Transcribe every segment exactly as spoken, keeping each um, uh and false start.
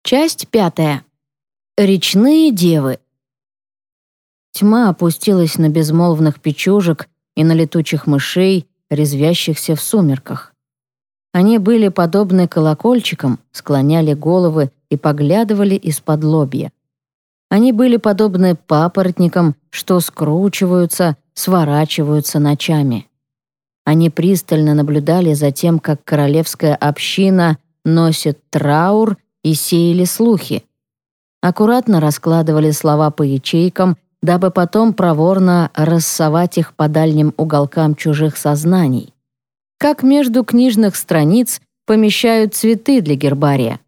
Часть пятая. Речные девы. Тьма опустилась на безмолвных печужек и на летучих мышей, резвящихся в сумерках. Они были подобны колокольчикам, склоняли головы и поглядывали из-под лобья. Они были подобны папоротникам, что скручиваются, сворачиваются ночами. Они пристально наблюдали за тем, как королевская община носит траур, и сеяли слухи. Аккуратно раскладывали слова по ячейкам, дабы потом проворно рассовать их по дальним уголкам чужих сознаний. Как между книжных страниц помещают цветы для гербария.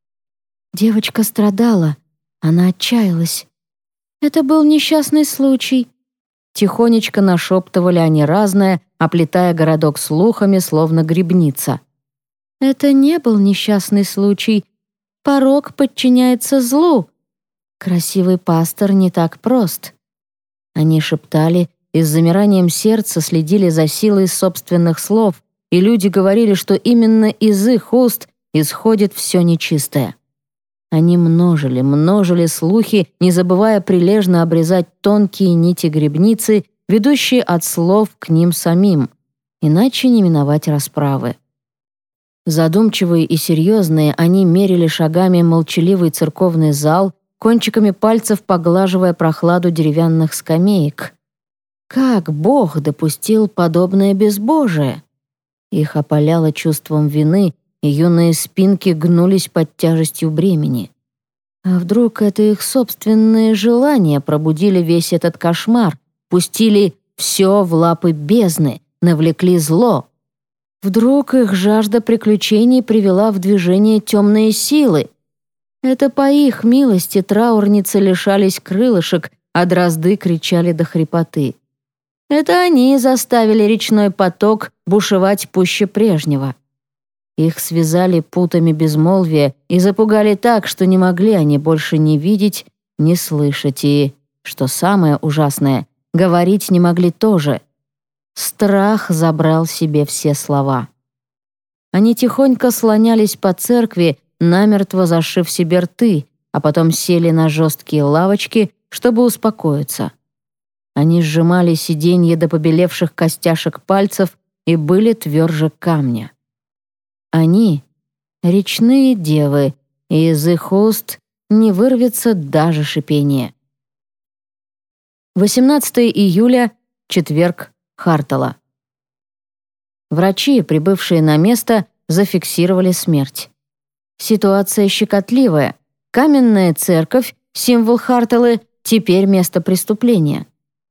Девочка страдала, она отчаялась. Это был несчастный случай. Тихонечко нашептывали они разное, оплетая городок слухами, словно грибница. Это не был несчастный случай. Порок подчиняется злу. Красивый пастор не так прост. Они шептали и с замиранием сердца следили за силой собственных слов, и люди говорили, что именно из их уст исходит все нечистое. Они множили, множили слухи, не забывая прилежно обрезать тонкие нити грибницы, ведущие от слов к ним самим, иначе не миновать расправы. Задумчивые и серьезные, они мерили шагами молчаливый церковный зал, кончиками пальцев поглаживая прохладу деревянных скамеек. Как Бог допустил подобное безбожие? Их опаляло чувством вины, и юные спинки гнулись под тяжестью бремени. А вдруг это их собственные желания пробудили весь этот кошмар, пустили все в лапы бездны, навлекли зло? Вдруг их жажда приключений привела в движение темные силы? Это по их милости траурницы лишались крылышек, а дрозды кричали до хрипоты. Это они заставили речной поток бушевать пуще прежнего. Их связали путами безмолвия и запугали так, что не могли они больше ни видеть, ни слышать, и, что самое ужасное, говорить не могли тоже. Страх забрал себе все слова. Они тихонько слонялись по церкви, намертво зашив себе рты, а потом сели на жесткие лавочки, чтобы успокоиться. Они сжимали сиденье до побелевших костяшек пальцев и были тверже камня. Они — речные девы, и из их уст не вырвется даже шипение. восемнадцатого июля, четверг, Хартала. Врачи, прибывшие на место, зафиксировали смерть. Ситуация щекотливая. Каменная церковь, символ Харталы, теперь место преступления.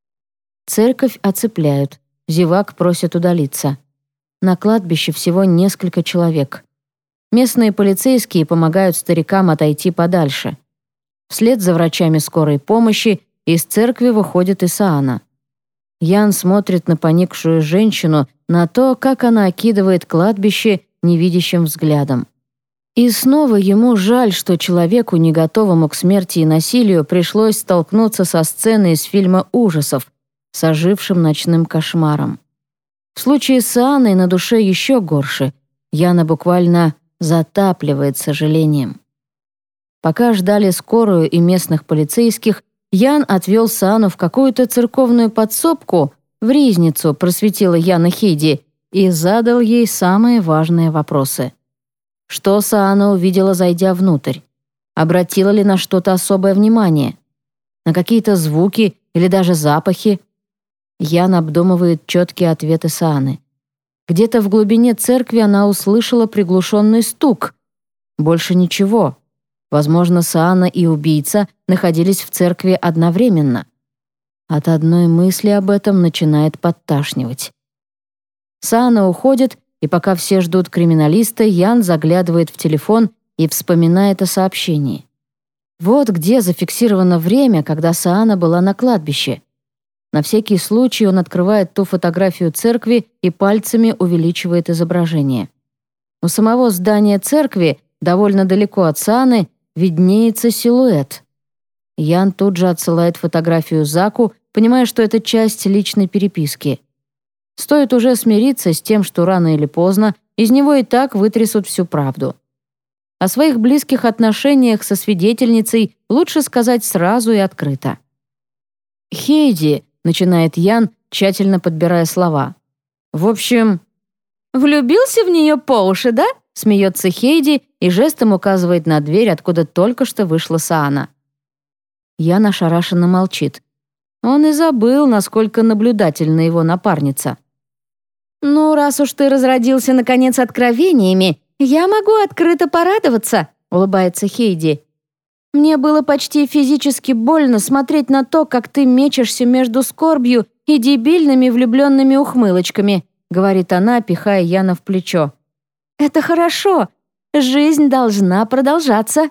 Церковь оцепляют. Зевак просят удалиться. На кладбище всего несколько человек. Местные полицейские помогают старикам отойти подальше. Вслед за врачами скорой помощи из церкви выходит Исаана. Ян смотрит на поникшую женщину, на то, как она окидывает кладбище невидящим взглядом. И снова ему жаль, что человеку, не готовому к смерти и насилию, пришлось столкнуться со сценой из фильма ужасов, с ожившим ночным кошмаром. В случае с Анной на душе еще горше. Яна буквально затапливает сожалением. Пока ждали скорую и местных полицейских, Ян отвел Саану в какую-то церковную подсобку, в ризницу, просветила Яна Хейди, и задал ей самые важные вопросы. Что Саана увидела, зайдя внутрь? Обратила ли на что-то особое внимание? На какие-то звуки или даже запахи? Ян обдумывает четкие ответы Сааны. Где-то в глубине церкви она услышала приглушенный стук. Больше ничего. Возможно, Саана и убийца находились в церкви одновременно. От одной мысли об этом начинает подташнивать. Саана уходит, и пока все ждут криминалиста, Ян заглядывает в телефон и вспоминает о сообщении. Вот где зафиксировано время, когда Саана была на кладбище. На всякий случай он открывает ту фотографию церкви и пальцами увеличивает изображение. У самого здания церкви, довольно далеко от Сааны, виднеется силуэт. Ян тут же отсылает фотографию Заку, понимая, что это часть личной переписки. Стоит уже смириться с тем, что рано или поздно из него и так вытрясут всю правду. О своих близких отношениях со свидетельницей лучше сказать сразу и открыто. «Хейди», — начинает Ян, тщательно подбирая слова. «В общем...» «Влюбился в нее по уши, да?» — смеется Хейди и жестом указывает на дверь, откуда только что вышла Саана. Ян ошарашенно молчит. Он и забыл, насколько наблюдательна его напарница. «Ну, раз уж ты разродился, наконец, откровениями, я могу открыто порадоваться», — улыбается Хейди. «Мне было почти физически больно смотреть на то, как ты мечешься между скорбью и дебильными влюбленными ухмылочками», — говорит она, пихая Яна в плечо. «Это хорошо. Жизнь должна продолжаться».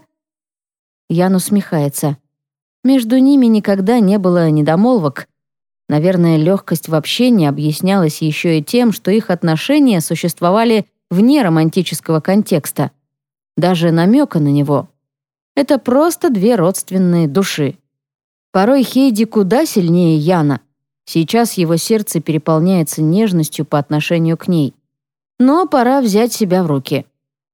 Ян усмехается. Между ними никогда не было недомолвок. Наверное, легкость в общении объяснялась еще и тем, что их отношения существовали вне романтического контекста. Даже намека на него. Это просто две родственные души. Порой Хейди куда сильнее Яна. Сейчас его сердце переполняется нежностью по отношению к ней. Но пора взять себя в руки.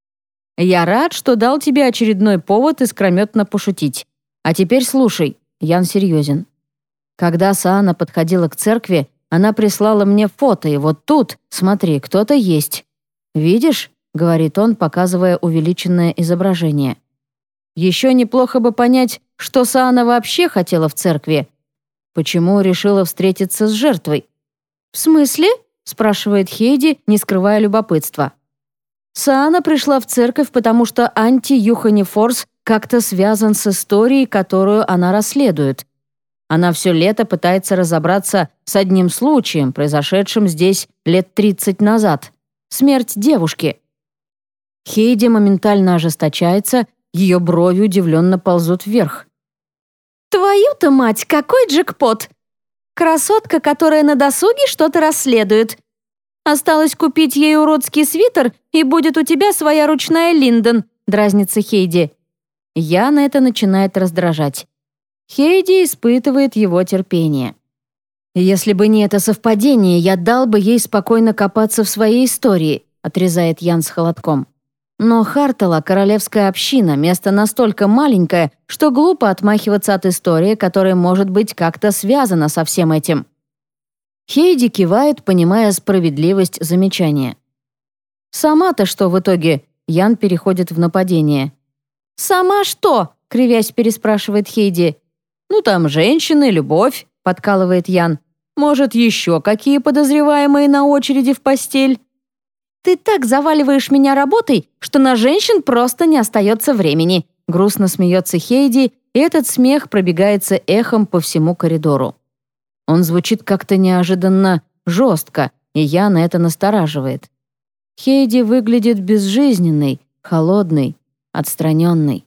«Я рад, что дал тебе очередной повод искрометно пошутить. А теперь слушай, Ян серьезен. Когда Саана подходила к церкви, она прислала мне фото, и вот тут, смотри, кто-то есть. Видишь?» — говорит он, показывая увеличенное изображение. «Еще неплохо бы понять, что Саана вообще хотела в церкви. Почему решила встретиться с жертвой?» «В смысле?» — спрашивает Хейди, не скрывая любопытства. Саана пришла в церковь, потому что анти-Юхани Форс как-то связан с историей, которую она расследует. Она все лето пытается разобраться с одним случаем, произошедшим здесь лет тридцать назад. Смерть девушки. Хейди моментально ожесточается, ее брови удивленно ползут вверх. «Твою-то мать, какой джекпот! Красотка, которая на досуге что-то расследует. Осталось купить ей уродский свитер, и будет у тебя своя ручная Линдон», — дразнится Хейди. Яна это начинает раздражать. Хейди испытывает его терпение. «Если бы не это совпадение, я дал бы ей спокойно копаться в своей истории», — отрезает Ян с холодком. «Но Хартала — королевская община, место настолько маленькое, что глупо отмахиваться от истории, которая может быть как-то связана со всем этим». Хейди кивает, понимая справедливость замечания. «Сама-то что в итоге?» — Ян переходит в нападение. «Сама что?» — кривясь переспрашивает Хейди. «Ну там женщины, любовь», — подкалывает Ян. «Может, еще какие подозреваемые на очереди в постель?» «Ты так заваливаешь меня работой, что на женщин просто не остается времени», — грустно смеется Хейди, и этот смех пробегается эхом по всему коридору. Он звучит как-то неожиданно жестко, и Яна это настораживает. Хейди выглядит безжизненной, холодной, отстраненной.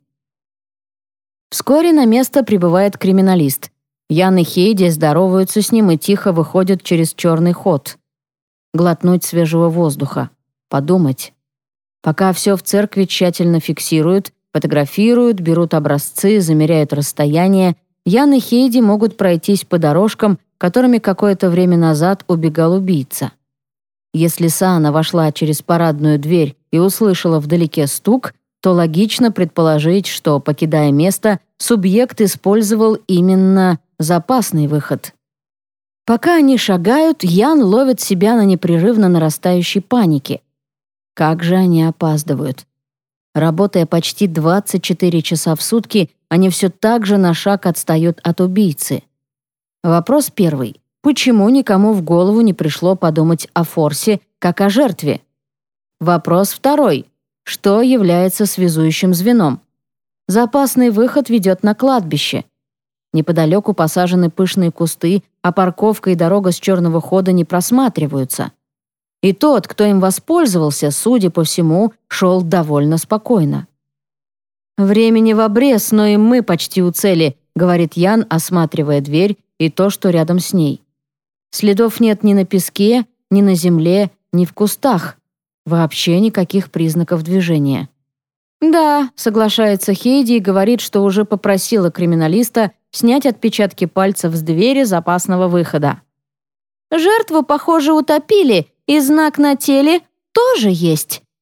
Вскоре на место прибывает криминалист. Ян и Хейди здороваются с ним и тихо выходят через черный ход. Глотнуть свежего воздуха. Подумать. Пока все в церкви тщательно фиксируют, фотографируют, берут образцы, замеряют расстояние, Ян и Хейди могут пройтись по дорожкам, которыми какое-то время назад убегал убийца. Если Саана вошла через парадную дверь и услышала вдалеке стук, то логично предположить, что, покидая место, субъект использовал именно запасный выход. Пока они шагают, Ян ловит себя на непрерывно нарастающей панике. Как же они опаздывают. Работая почти двадцать четыре часа в сутки, они все так же на шаг отстают от убийцы. Вопрос первый. Почему никому в голову не пришло подумать о Форсе, как о жертве? Вопрос второй. Что является связующим звеном? Запасный выход ведет на кладбище. Неподалеку посажены пышные кусты, а парковка и дорога с черного хода не просматриваются. И тот, кто им воспользовался, судя по всему, шел довольно спокойно. «Времени в обрез, но и мы почти у цели», — говорит Ян, осматривая дверь и то, что рядом с ней. Следов нет ни на песке, ни на земле, ни в кустах. Вообще никаких признаков движения. «Да», — соглашается Хейди и говорит, что уже попросила криминалиста снять отпечатки пальцев с двери запасного выхода. «Жертву, похоже, утопили, и знак на теле тоже есть».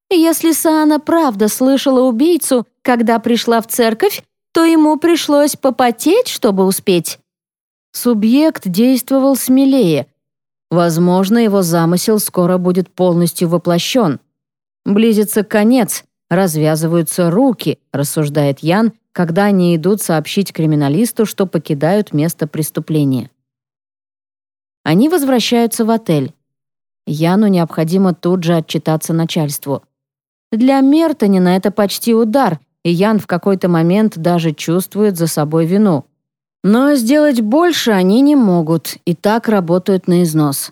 Если Саана правда слышала убийцу, когда пришла в церковь, то ему пришлось попотеть, чтобы успеть. Субъект действовал смелее. Возможно, его замысел скоро будет полностью воплощен. Близится конец, развязываются руки, рассуждает Ян, когда они идут сообщить криминалисту, что покидают место преступления. Они возвращаются в отель. Яну необходимо тут же отчитаться начальству. Для Мертонина это почти удар, и Ян в какой-то момент даже чувствует за собой вину. Но сделать больше они не могут, и так работают на износ.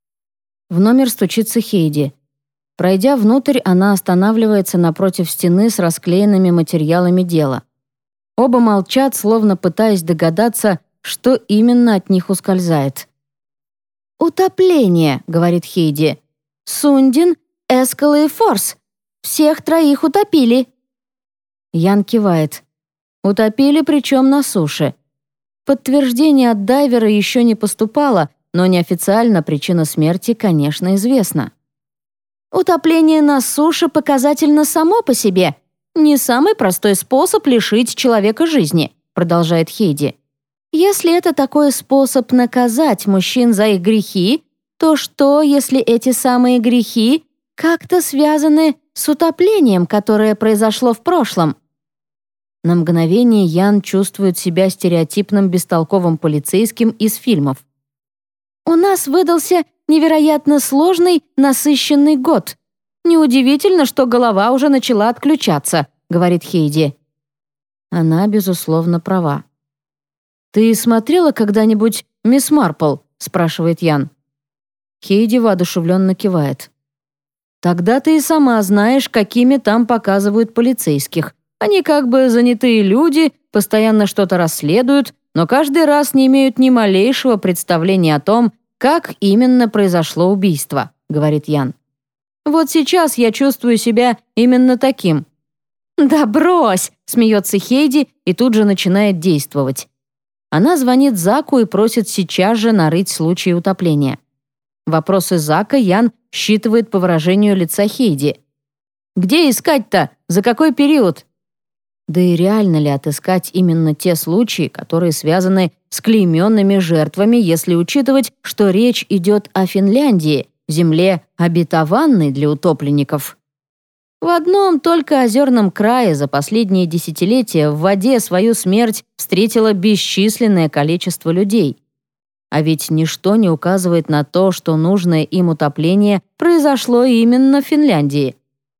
В номер стучится Хейди. Пройдя внутрь, она останавливается напротив стены с расклеенными материалами дела. Оба молчат, словно пытаясь догадаться, что именно от них ускользает. «Утопление», — говорит Хейди. «Сундин, Эскала и Форс. Всех троих утопили». Ян кивает. Утопили, причем на суше. Подтверждение от дайвера еще не поступало, но неофициально причина смерти, конечно, известна. «Утопление на суше показательно само по себе. Не самый простой способ лишить человека жизни», — продолжает Хейди. «Если это такой способ наказать мужчин за их грехи, то что, если эти самые грехи как-то связаны с утоплением, которое произошло в прошлом?» На мгновение Ян чувствует себя стереотипным бестолковым полицейским из фильмов. «У нас выдался невероятно сложный, насыщенный год. Неудивительно, что голова уже начала отключаться», — говорит Хейди. Она, безусловно, права. «Ты смотрела когда-нибудь «Мисс Марпл»?» — спрашивает Ян. Хейди воодушевленно кивает. «Тогда ты и сама знаешь, какими там показывают полицейских. Они как бы занятые люди, постоянно что-то расследуют, но каждый раз не имеют ни малейшего представления о том, как именно произошло убийство», — говорит Ян. «Вот сейчас я чувствую себя именно таким». «Да брось!» — смеется Хейди и тут же начинает действовать. Она звонит Заку и просит сейчас же нарыть случай утопления. Вопросы Зака Ян считывает по выражению лица Хейди. «Где искать-то? За какой период?» Да и реально ли отыскать именно те случаи, которые связаны с клейменными жертвами, если учитывать, что речь идет о Финляндии, земле обетованной для утопленников? В одном только озерном крае за последние десятилетия в воде свою смерть встретило бесчисленное количество людей. А ведь ничто не указывает на то, что нужное им утопление произошло именно в Финляндии.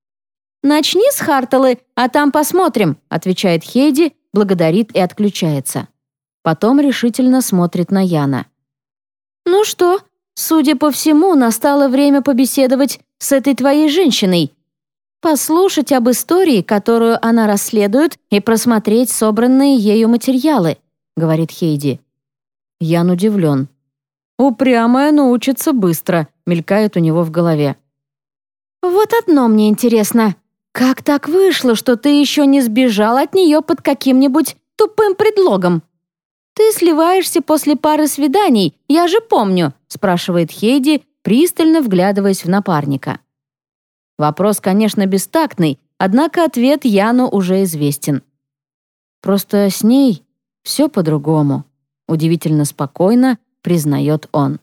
«Начни с Харталы, а там посмотрим», — отвечает Хейди, благодарит и отключается. Потом решительно смотрит на Яна. «Ну что, судя по всему, настало время побеседовать с этой твоей женщиной. Послушать об истории, которую она расследует, и просмотреть собранные ею материалы», — говорит Хейди. Ян удивлен. «Упрямая, но учится быстро», — мелькает у него в голове. «Вот одно мне интересно. Как так вышло, что ты еще не сбежал от нее под каким-нибудь тупым предлогом? Ты сливаешься после пары свиданий, я же помню», — спрашивает Хейди, пристально вглядываясь в напарника. Вопрос, конечно, бестактный, однако ответ Яну уже известен. «Просто с ней все по-другому», — удивительно спокойно признает он.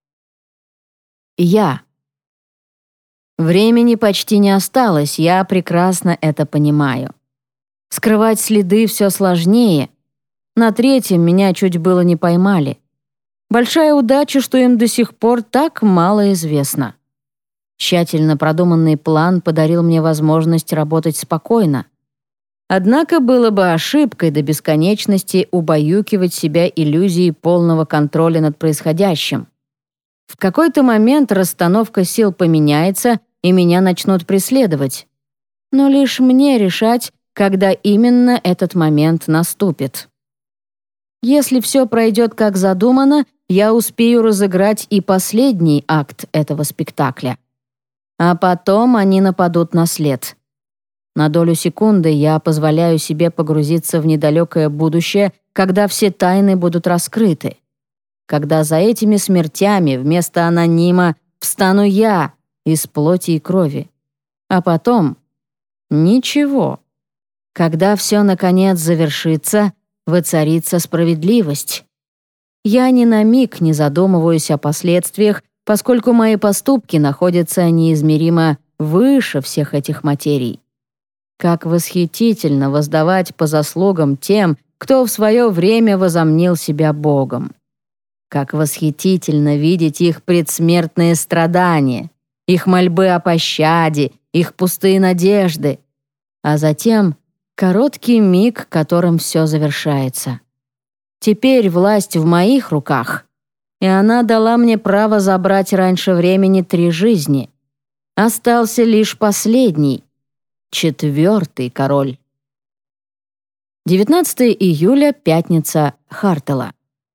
Я. Времени почти не осталось, я прекрасно это понимаю. Скрывать следы все сложнее. На третьем меня чуть было не поймали. Большая удача, что им до сих пор так мало известно. Тщательно продуманный план подарил мне возможность работать спокойно. Однако было бы ошибкой до бесконечности убаюкивать себя иллюзией полного контроля над происходящим. В какой-то момент расстановка сил поменяется, и меня начнут преследовать. Но лишь мне решать, когда именно этот момент наступит. Если все пройдет как задумано, я успею разыграть и последний акт этого спектакля. А потом они нападут на след. На долю секунды я позволяю себе погрузиться в недалекое будущее, когда все тайны будут раскрыты. Когда за этими смертями вместо анонима встану я из плоти и крови. А потом — ничего. Когда все, наконец, завершится, воцарится справедливость. Я ни на миг не задумываюсь о последствиях, поскольку мои поступки находятся неизмеримо выше всех этих материй. Как восхитительно воздавать по заслугам тем, кто в свое время возомнил себя Богом. Как восхитительно видеть их предсмертные страдания, их мольбы о пощаде, их пустые надежды, а затем короткий миг, которым все завершается. Теперь власть в моих руках, и она дала мне право забрать раньше времени три жизни. Остался лишь последний, четвертый король. девятнадцатого июля, пятница, Хартела.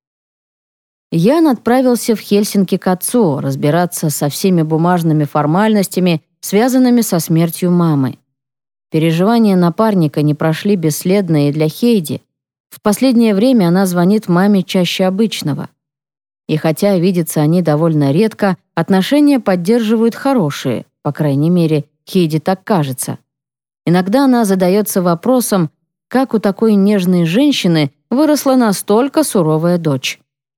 Ян отправился в Хельсинки к отцу разбираться со всеми бумажными формальностями, связанными со смертью мамы. Переживания напарника не прошли бесследно и для Хейди. В последнее время она звонит маме чаще обычного. И хотя видятся они довольно редко, отношения поддерживают хорошие, по крайней мере, Хейди так кажется. Иногда она задается вопросом, как у такой нежной женщины выросла настолько суровая дочь.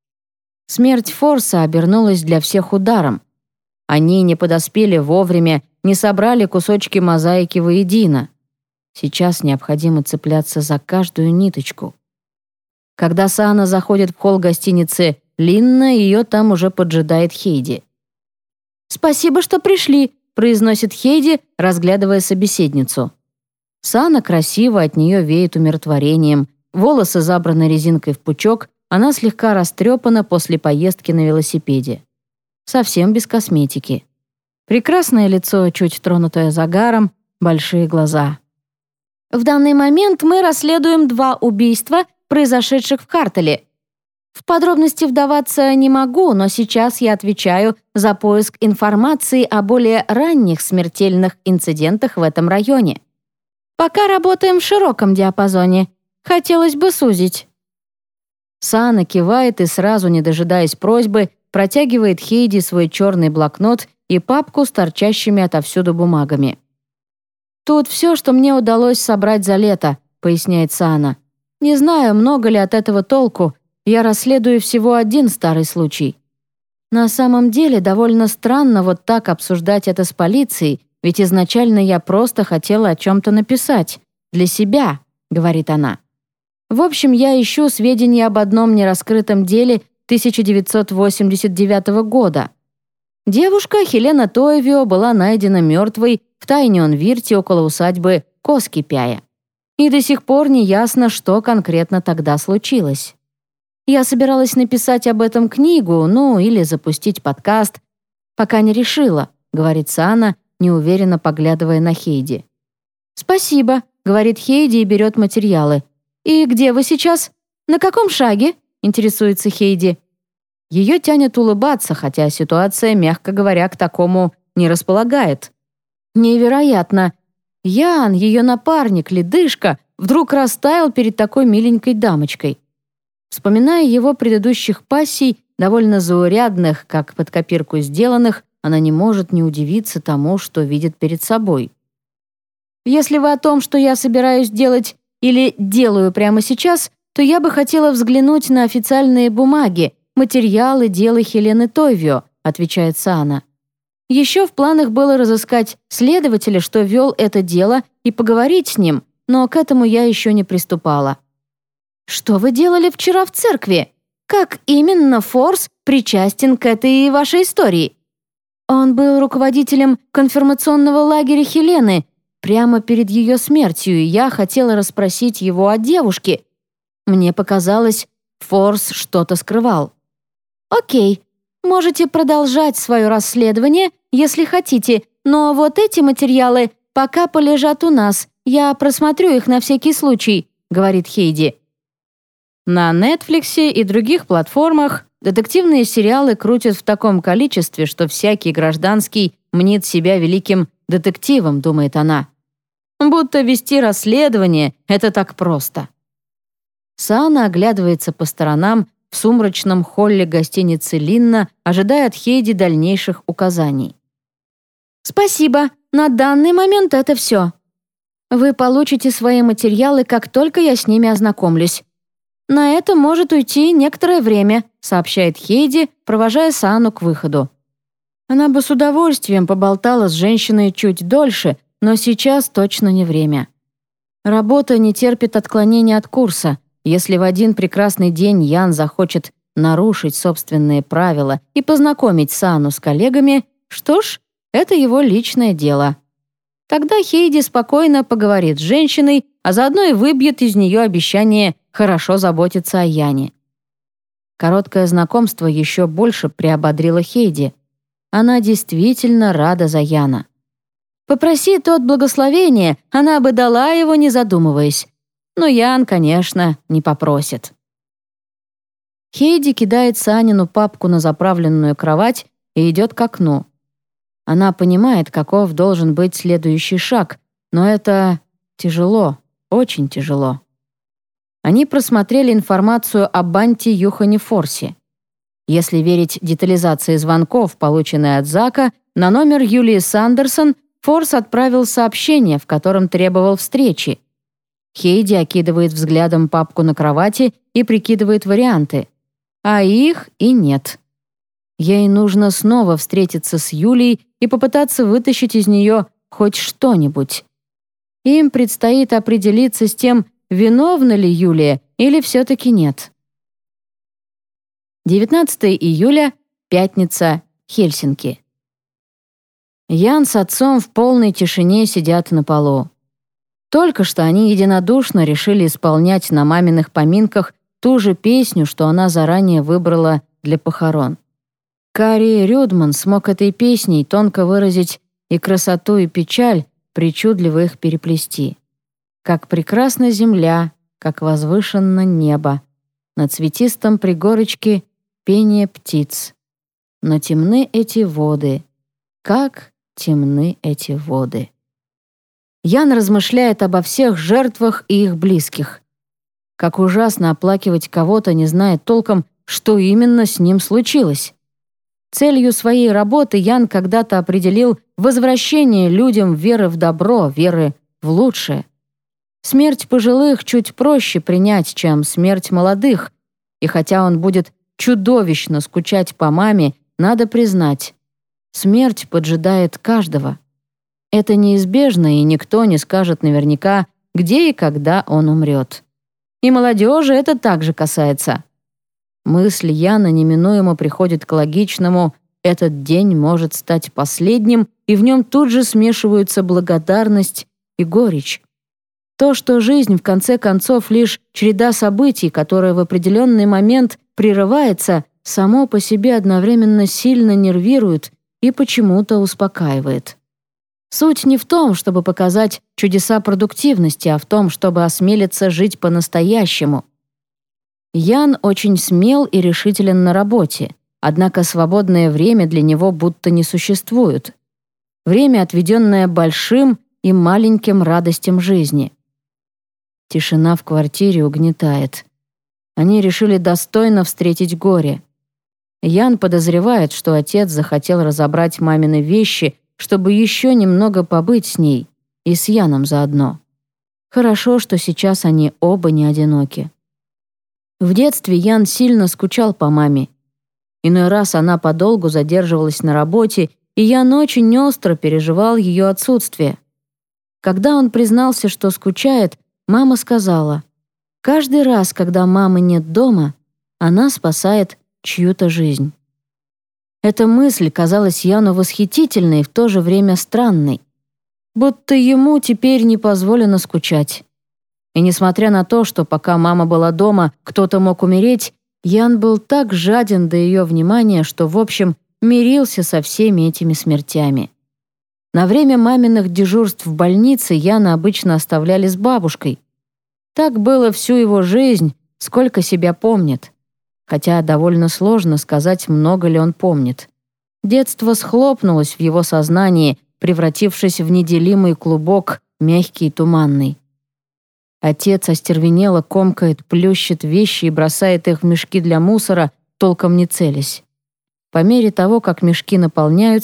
Смерть Форса обернулась для всех ударом. Они не подоспели вовремя, не собрали кусочки мозаики воедино. Сейчас необходимо цепляться за каждую ниточку. Когда Саана заходит в холл гостиницы Линна, ее там уже поджидает Хейди. «Спасибо, что пришли», — произносит Хейди, разглядывая собеседницу. Саана красиво, от нее веет умиротворением, волосы забраны резинкой в пучок, она слегка растрепана после поездки на велосипеде. Совсем без косметики. Прекрасное лицо, чуть тронутое загаром, большие глаза. «В данный момент мы расследуем два убийства, произошедших в Хартеле. В подробности вдаваться не могу, но сейчас я отвечаю за поиск информации о более ранних смертельных инцидентах в этом районе. Пока работаем в широком диапазоне. Хотелось бы сузить». Саана кивает и, сразу не дожидаясь просьбы, протягивает Хейди свой черный блокнот и папку с торчащими отовсюду бумагами. «Тут все, что мне удалось собрать за лето», — поясняет Саана. «Не знаю, много ли от этого толку. Я расследую всего один старый случай. На самом деле довольно странно вот так обсуждать это с полицией, ведь изначально я просто хотела о чем-то написать. Для себя», — говорит она. «В общем, я ищу сведения об одном нераскрытом деле тысяча девятьсот восемьдесят девятого года. Девушка Хелена Тойвио была найдена мертвой в Тайньон-Вирте около усадьбы Коскипяя. И до сих пор не ясно, что конкретно тогда случилось. Я собиралась написать об этом книгу, ну, или запустить подкаст. Пока не решила», — говорит Саана, неуверенно поглядывая на Хейди. «Спасибо», — говорит Хейди и берет материалы. «И где вы сейчас? На каком шаге?» — интересуется Хейди. Ее тянет улыбаться, хотя ситуация, мягко говоря, к такому не располагает. Невероятно. Ян, ее напарник, ледышка, вдруг растаял перед такой миленькой дамочкой. Вспоминая его предыдущих пассий, довольно заурядных, как под копирку сделанных, она не может не удивиться тому, что видит перед собой. «Если вы о том, что я собираюсь делать или делаю прямо сейчас, то я бы хотела взглянуть на официальные бумаги, материалы дела Хелены Тойвио», отвечает Саана. «Еще в планах было разыскать следователя, что вел это дело, и поговорить с ним, но к этому я еще не приступала». «Что вы делали вчера в церкви? Как именно Форс причастен к этой вашей истории?» «Он был руководителем конфирмационного лагеря Хелены. Прямо перед ее смертью, и я хотела расспросить его о девушке. Мне показалось, Форс что-то скрывал». «Окей, можете продолжать свое расследование, если хотите, но вот эти материалы пока полежат у нас, я просмотрю их на всякий случай», — говорит Хейди. На Netflix и других платформах детективные сериалы крутят в таком количестве, что всякий гражданский мнит себя великим детективом, думает она. Будто вести расследование — это так просто. Саана оглядывается по сторонам в сумрачном холле гостиницы Линна, ожидая от Хейди дальнейших указаний. «Спасибо, На данный момент это все. Вы получите свои материалы, как только я с ними ознакомлюсь. На это может уйти некоторое время», — сообщает Хейди, провожая Саану к выходу. Она бы с удовольствием поболтала с женщиной чуть дольше, но сейчас точно не время. Работа не терпит отклонения от курса. Если в один прекрасный день Ян захочет нарушить собственные правила и познакомить Саану с коллегами, что ж, это его личное дело. Тогда Хейди спокойно поговорит с женщиной, а заодно и выбьет из нее обещание хорошо заботиться о Яне. Короткое знакомство еще больше приободрило Хейди. Она действительно рада за Яна. Попроси тот благословения, она бы дала его, не задумываясь. Но Ян, конечно, не попросит. Хейди кидает Санину папку на заправленную кровать и идет к окну. Она понимает, каков должен быть следующий шаг, но это тяжело, очень тяжело. Они просмотрели информацию о Банти Юхане Форсе. Если верить детализации звонков, полученной от Зака, на номер Юлии Сандерсон Форс отправил сообщение, в котором требовал встречи. Хейди окидывает взглядом папку на кровати и прикидывает варианты. А их и нет. Ей нужно снова встретиться с Юлией и попытаться вытащить из нее хоть что-нибудь. Им предстоит определиться с тем, виновна ли Юлия или все-таки нет. девятнадцатого июля, пятница, Хельсинки. Ян с отцом в полной тишине сидят на полу. Только что они единодушно решили исполнять на маминых поминках ту же песню, что она заранее выбрала для похорон. Кари Рюдман смог этой песней тонко выразить и красоту, и печаль, причудливо их переплести. Как прекрасна земля, как возвышенно небо, на цветистом пригорочке пение птиц. Но темны эти воды, как темны эти воды. Ян размышляет обо всех жертвах и их близких. Как ужасно оплакивать кого-то, не зная толком, что именно с ним случилось. Целью своей работы Ян когда-то определил возвращение людям веры в добро, веры в лучшее. Смерть пожилых чуть проще принять, чем смерть молодых, и хотя он будет чудовищно скучать по маме, надо признать, смерть поджидает каждого. Это неизбежно, и никто не скажет наверняка, где и когда он умрет. И молодежи это также касается. Мысль Яна неминуемо приходит к логичному: этот день может стать последним, и в нем тут же смешиваются благодарность и горечь. То, что жизнь в конце концов лишь череда событий, которая в определенный момент прерывается, само по себе одновременно сильно нервирует и почему-то успокаивает. Суть не в том, чтобы показать чудеса продуктивности, а в том, чтобы осмелиться жить по-настоящему. Ян очень смел и решителен на работе, однако свободное время для него будто не существует. Время, отведенное большим и маленьким радостям жизни. Тишина в квартире угнетает. Они решили достойно встретить горе. Ян подозревает, что отец захотел разобрать мамины вещи, чтобы еще немного побыть с ней и с Яном заодно. Хорошо, что сейчас они оба не одиноки. В детстве Ян сильно скучал по маме. Иной раз она подолгу задерживалась на работе, и Ян очень остро переживал ее отсутствие. Когда он признался, что скучает, мама сказала: «Каждый раз, когда мамы нет дома, она спасает чью-то жизнь». Эта мысль казалась Яну восхитительной и в то же время странной. Будто ему теперь не позволено скучать. И несмотря на то, что пока мама была дома, кто-то мог умереть, Ян был так жаден до ее внимания, что, в общем, мирился со всеми этими смертями. На время маминых дежурств в больнице Яна обычно оставляли с бабушкой. Так было всю его жизнь, сколько себя помнит. Хотя довольно сложно сказать, много ли он помнит. Детство схлопнулось в его сознании, превратившись в неделимый клубок, мягкий и туманный. Отец остервенело комкает, плющит вещи и бросает их в мешки для мусора, толком не целясь. По мере того, как мешки наполняются,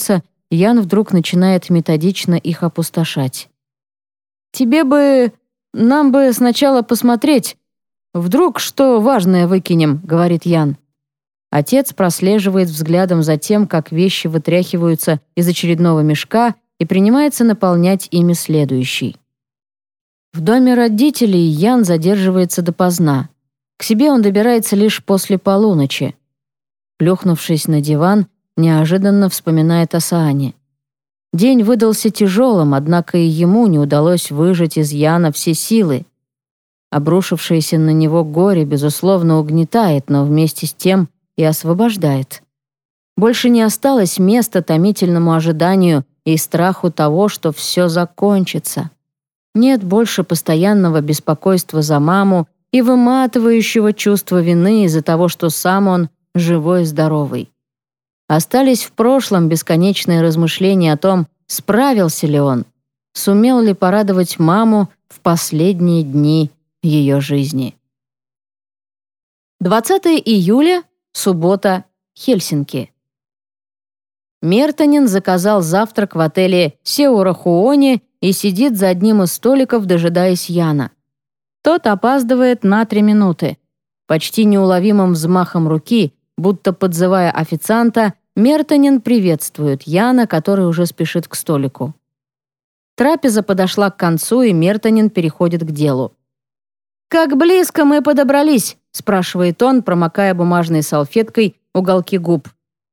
Ян вдруг начинает методично их опустошать. «Тебе бы... нам бы сначала посмотреть. Вдруг что важное выкинем», — говорит Ян. Отец прослеживает взглядом за тем, как вещи вытряхиваются из очередного мешка и принимается наполнять ими следующий. В доме родителей Ян задерживается допоздна. К себе он добирается лишь после полуночи. Плюхнувшись на диван, неожиданно вспоминает о Саане. День выдался тяжелым, однако и ему не удалось выжать из Яна все силы. Обрушившееся на него горе, безусловно, угнетает, но вместе с тем и освобождает. Больше не осталось места томительному ожиданию и страху того, что все закончится. Нет больше постоянного беспокойства за маму и выматывающего чувства вины из-за того, что сам он живой и здоровый. Остались в прошлом бесконечные размышления о том, справился ли он, сумел ли порадовать маму в последние дни ее жизни. двадцатое июля, суббота, Хельсинки. Мертонен заказал завтрак в отеле Сеурахуони и сидит за одним из столиков, дожидаясь Яна. Тот опаздывает на три минуты. Почти неуловимым взмахом руки, будто подзывая официанта, Мертонен приветствует Яна, который уже спешит к столику. Трапеза подошла к концу, и Мертонен переходит к делу. «Как близко мы подобрались?» — спрашивает он, промокая бумажной салфеткой уголки губ.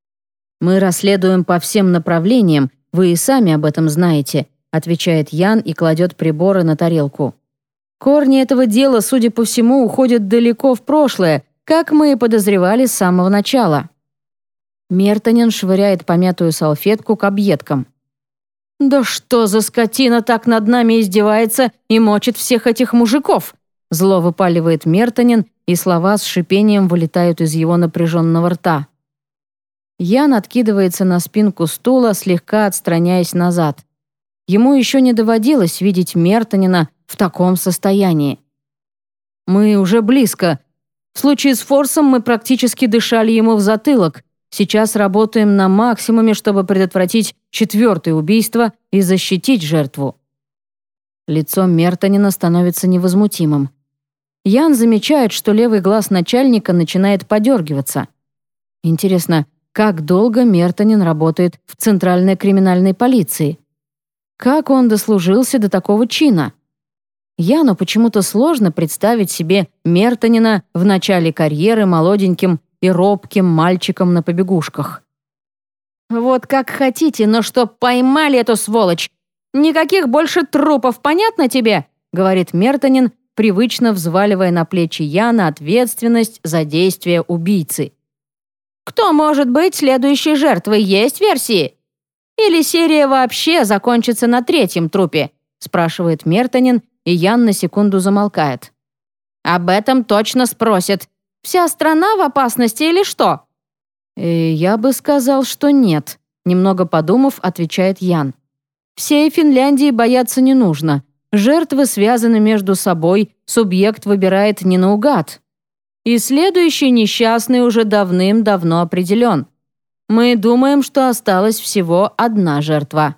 «Мы расследуем по всем направлениям, вы и сами об этом знаете», — отвечает Ян и кладет приборы на тарелку. «Корни этого дела, судя по всему, уходят далеко в прошлое, как мы и подозревали с самого начала». Мертонен швыряет помятую салфетку к объедкам. «Да что за скотина так над нами издевается и мочит всех этих мужиков?» Зло выпаливает Мертонен, и слова с шипением вылетают из его напряженного рта. Ян откидывается на спинку стула, слегка отстраняясь назад. Ему еще не доводилось видеть Мертонена в таком состоянии. «Мы уже близко. В случае с Форсом мы практически дышали ему в затылок. Сейчас работаем на максимуме, чтобы предотвратить четвертое убийство и защитить жертву». Лицо Мертонена становится невозмутимым. Ян замечает, что левый глаз начальника начинает подергиваться. Интересно, как долго Мертонен работает в Центральной криминальной полиции? Как он дослужился до такого чина? Яну почему-то сложно представить себе Мертонена в начале карьеры молоденьким и робким мальчиком на побегушках. «Вот как хотите, но чтоб поймали эту сволочь! Никаких больше трупов, понятно тебе?» — говорит Мертонен, привычно взваливая на плечи Яна ответственность за действия убийцы. «Кто может быть следующей жертвой, есть версии? Или серия вообще закончится на третьем трупе?» — спрашивает Мертонен, и Ян на секунду замолкает. «Об этом точно спросят. Вся страна в опасности или что?» «Э, «Я бы сказал, что нет», — немного подумав, отвечает Ян. «Всей Финляндии бояться не нужно. Жертвы связаны между собой, субъект выбирает не наугад. И следующий несчастный уже давным-давно определен. Мы думаем, что осталась всего одна жертва».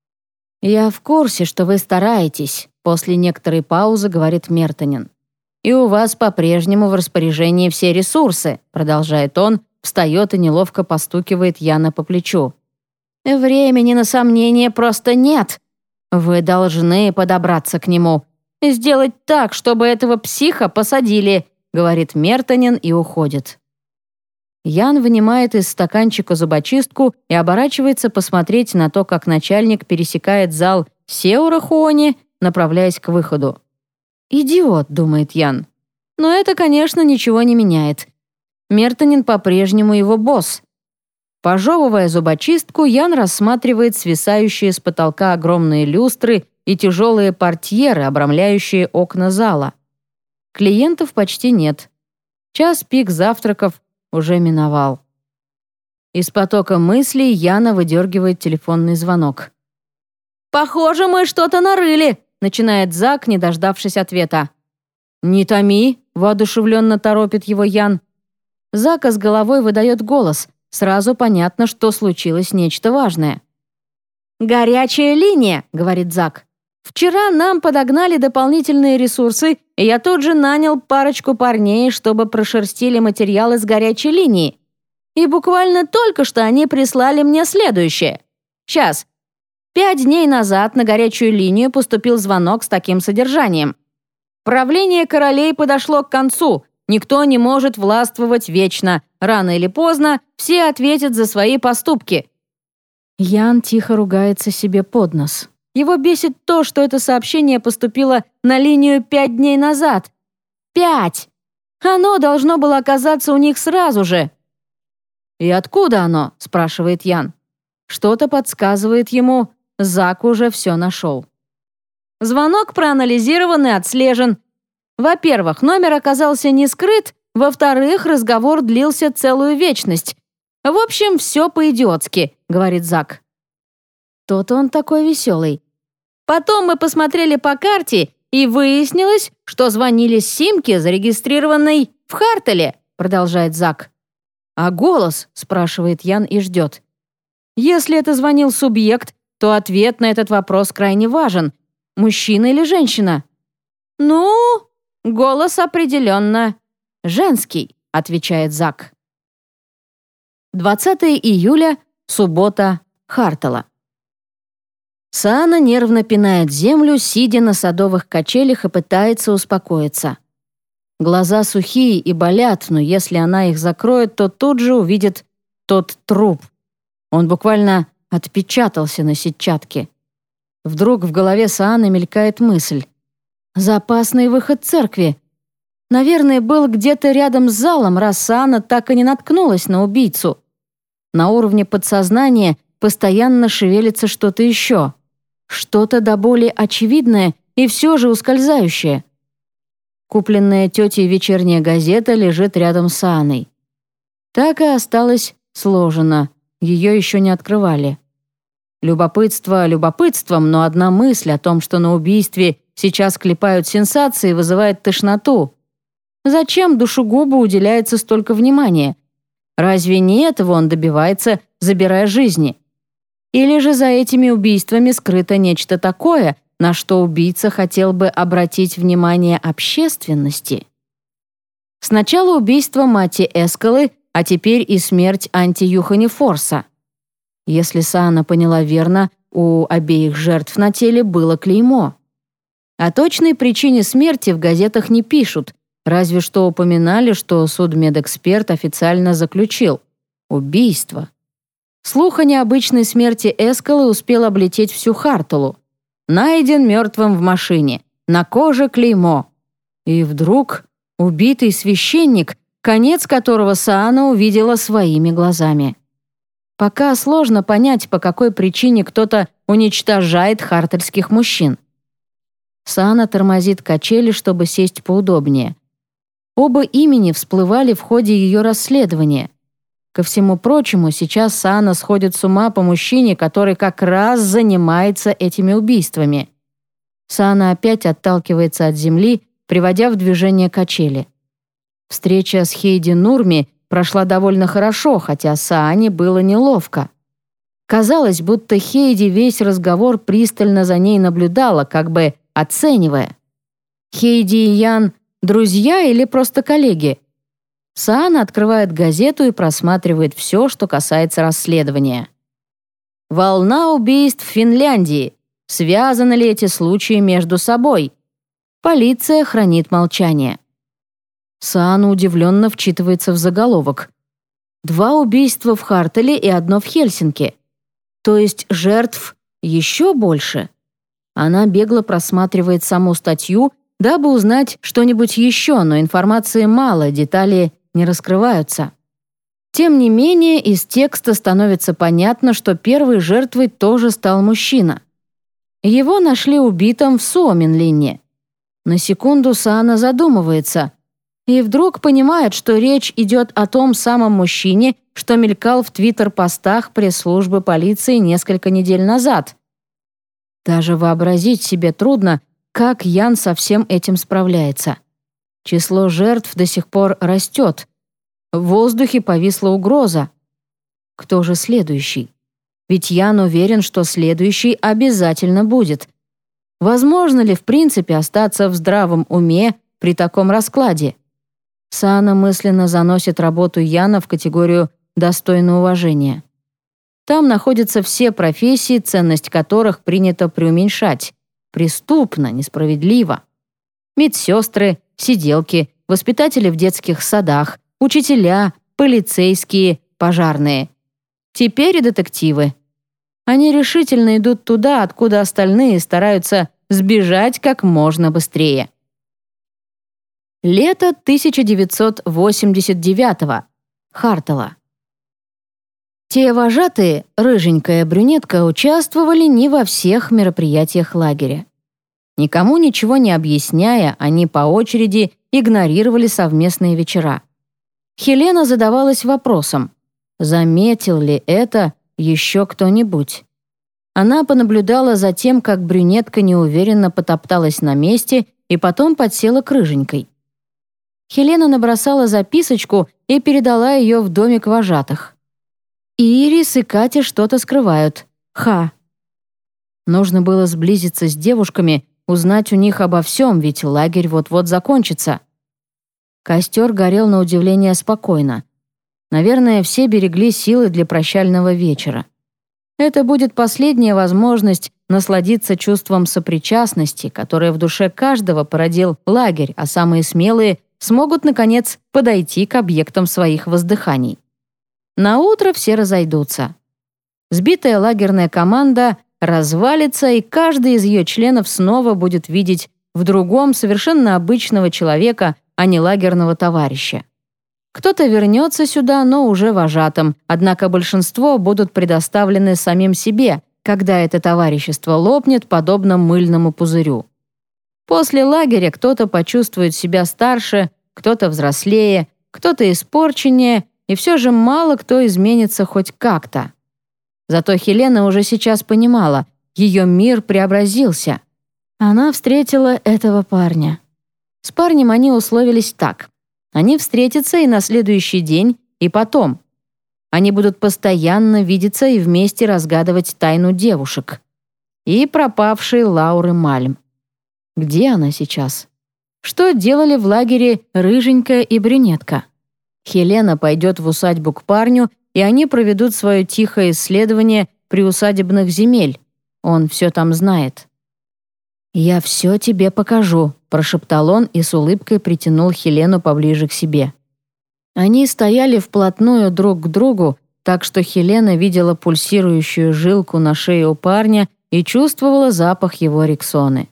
«Я в курсе, что вы стараетесь», — после некоторой паузы говорит Мертонен. «И у вас по-прежнему в распоряжении все ресурсы», — продолжает он, встает и неловко постукивает Яна по плечу. «Времени на сомнения просто нет. Вы должны подобраться к нему. Сделать так, чтобы этого психа посадили», — говорит Мертонен и уходит. Ян вынимает из стаканчика зубочистку и оборачивается посмотреть на то, как начальник пересекает зал Сеурахуони, направляясь к выходу. «Идиот», — думает Ян. Но это, конечно, ничего не меняет. Мертонен по-прежнему его босс. Пожевывая зубочистку, Ян рассматривает свисающие с потолка огромные люстры и тяжелые портьеры, обрамляющие окна зала. Клиентов почти нет. Час пик завтраков уже миновал. Из потока мыслей Яна выдергивает телефонный звонок. «Похоже, мы что-то нарыли», — начинает Зак, не дождавшись ответа. «Не томи», — воодушевленно торопит его Ян. Зака с головой выдает голос. Сразу понятно, что случилось нечто важное. «Горячая линия», — говорит Зак. «Вчера нам подогнали дополнительные ресурсы, и я тут же нанял парочку парней, чтобы прошерстили материалы с горячей линии. И буквально только что они прислали мне следующее. Сейчас. Пять дней назад на горячую линию поступил звонок с таким содержанием. Правление королей подошло к концу. Никто не может властвовать вечно. Рано или поздно все ответят за свои поступки». Ян тихо ругается себе под нос. Его бесит то, что это сообщение поступило на линию пять дней назад. Пять! Оно должно было оказаться у них сразу же. «И откуда оно?» – спрашивает Ян. Что-то подсказывает ему, Зак уже все нашел. Звонок проанализирован и отслежен. Во-первых, номер оказался не скрыт, во-вторых, разговор длился целую вечность. В общем, все по-идиотски, говорит Зак. Тот он такой веселый. Потом мы посмотрели по карте, и выяснилось, что звонили с симки, зарегистрированной в Хартеле, продолжает Зак. «А голос?» – спрашивает Ян и ждет. Если это звонил субъект, то ответ на этот вопрос крайне важен. Мужчина или женщина? «Ну, голос определенно женский», – отвечает Зак. двадцатого июля, суббота, Хартела. Саана нервно пинает землю, сидя на садовых качелях и пытается успокоиться. Глаза сухие и болят, но если она их закроет, то тут же увидит тот труп. Он буквально отпечатался на сетчатке. Вдруг в голове Сааны мелькает мысль. Запасный выход церкви. Наверное, был где-то рядом с залом, раз Саана так и не наткнулась на убийцу. На уровне подсознания постоянно шевелится что-то еще. Что-то до боли очевидное и все же ускользающее. Купленная тетей вечерняя газета лежит рядом с Анной. Так и осталась сложена, ее еще не открывали. Любопытство любопытством, но одна мысль о том, что на убийстве сейчас клепают сенсации, вызывает тошноту. Зачем душегубу уделяется столько внимания? Разве не этого он добивается, забирая жизни? Или же за этими убийствами скрыто нечто такое, на что убийца хотел бы обратить внимание общественности? Сначала убийство Мати Эскалы, а теперь и смерть Анти Юхани Форса. Если Саана поняла верно, у обеих жертв на теле было клеймо. О точной причине смерти в газетах не пишут, разве что упоминали, что судмедэксперт официально заключил – убийство. Слух о необычной смерти Эскалы успел облететь всю Хартелу. Найден мертвым в машине, на коже клеймо. И вдруг убитый священник, конец которого Саана увидела своими глазами. Пока сложно понять, по какой причине кто-то уничтожает хартельских мужчин. Саана тормозит качели, чтобы сесть поудобнее. Оба имени всплывали в ходе ее расследования. Ко всему прочему, сейчас Саана сходит с ума по мужчине, который как раз занимается этими убийствами. Саана опять отталкивается от земли, приводя в движение качели. Встреча с Хейди Нурми прошла довольно хорошо, хотя Саане было неловко. Казалось, будто Хейди весь разговор пристально за ней наблюдала, как бы оценивая. Хейди и Ян – друзья или просто коллеги? Саана открывает газету и просматривает все, что касается расследования. Волна убийств в Финляндии. Связаны ли эти случаи между собой? Полиция хранит молчание. Саана удивленно вчитывается в заголовок. Два убийства в Хартеле и одно в Хельсинки. То есть жертв еще больше. Она бегло просматривает саму статью, дабы узнать что-нибудь еще, но информации мало, детали не раскрываются. Тем не менее, из текста становится понятно, что первой жертвой тоже стал мужчина. Его нашли убитым в Суоменлинне. На секунду Саана задумывается и вдруг понимает, что речь идет о том самом мужчине, что мелькал в твиттер-постах пресс-службы полиции несколько недель назад. Даже вообразить себе трудно, как Ян со всем этим справляется. Число жертв до сих пор растет. В воздухе повисла угроза. Кто же следующий? ведь Ян уверен, что следующий обязательно будет. Возможно ли, в принципе, остаться в здравом уме при таком раскладе? Саана мысленно заносит работу Яна в категорию «достойно уважения». Там находятся все профессии, ценность которых принято преуменьшать. Преступно, несправедливо. Медсестры, сиделки, воспитатели в детских садах, учителя, полицейские, пожарные. Теперь и детективы. Они решительно идут туда, откуда остальные стараются сбежать как можно быстрее. Лето тысяча девятьсот восемьдесят девятого. Хартала. Те вожатые, рыженькая брюнетка, участвовали не во всех мероприятиях лагеря. Никому ничего не объясняя, они по очереди игнорировали совместные вечера. Хелена задавалась вопросом, заметил ли это еще кто-нибудь. Она понаблюдала за тем, как брюнетка неуверенно потопталась на месте и потом подсела к рыженькой. Хелена набросала записочку и передала ее в домик вожатых. Ирис и Катя что-то скрывают. Ха. Нужно было сблизиться с девушками, узнать у них обо всем, ведь лагерь вот-вот закончится. Костер горел на удивление спокойно. Наверное, все берегли силы для прощального вечера. Это будет последняя возможность насладиться чувством сопричастности, которое в душе каждого породил лагерь, а самые смелые смогут, наконец, подойти к объектам своих воздыханий. Наутро все разойдутся. Сбитая лагерная команда развалится, и каждый из ее членов снова будет видеть в другом совершенно обычного человека, а не лагерного товарища. Кто-то вернется сюда, но уже вожатым, однако большинство будут предоставлены самим себе, когда это товарищество лопнет, подобно мыльному пузырю. После лагеря кто-то почувствует себя старше, кто-то взрослее, кто-то испорченнее, и все же мало кто изменится хоть как-то. Зато Хелена уже сейчас понимала, ее мир преобразился. Она встретила этого парня. С парнем они условились так. Они встретятся и на следующий день, и потом. Они будут постоянно видеться и вместе разгадывать тайну девушек. И пропавшей Лауры Мальм. Где она сейчас? Что делали в лагере рыженькая и брюнетка? Хелена пойдет в усадьбу к парню, и они проведут свое тихое исследование приусадебных земель. Он все там знает. «Я все тебе покажу», — прошептал он и с улыбкой притянул Хелену поближе к себе. Они стояли вплотную друг к другу, так что Хелена видела пульсирующую жилку на шее у парня и чувствовала запах его рексоны.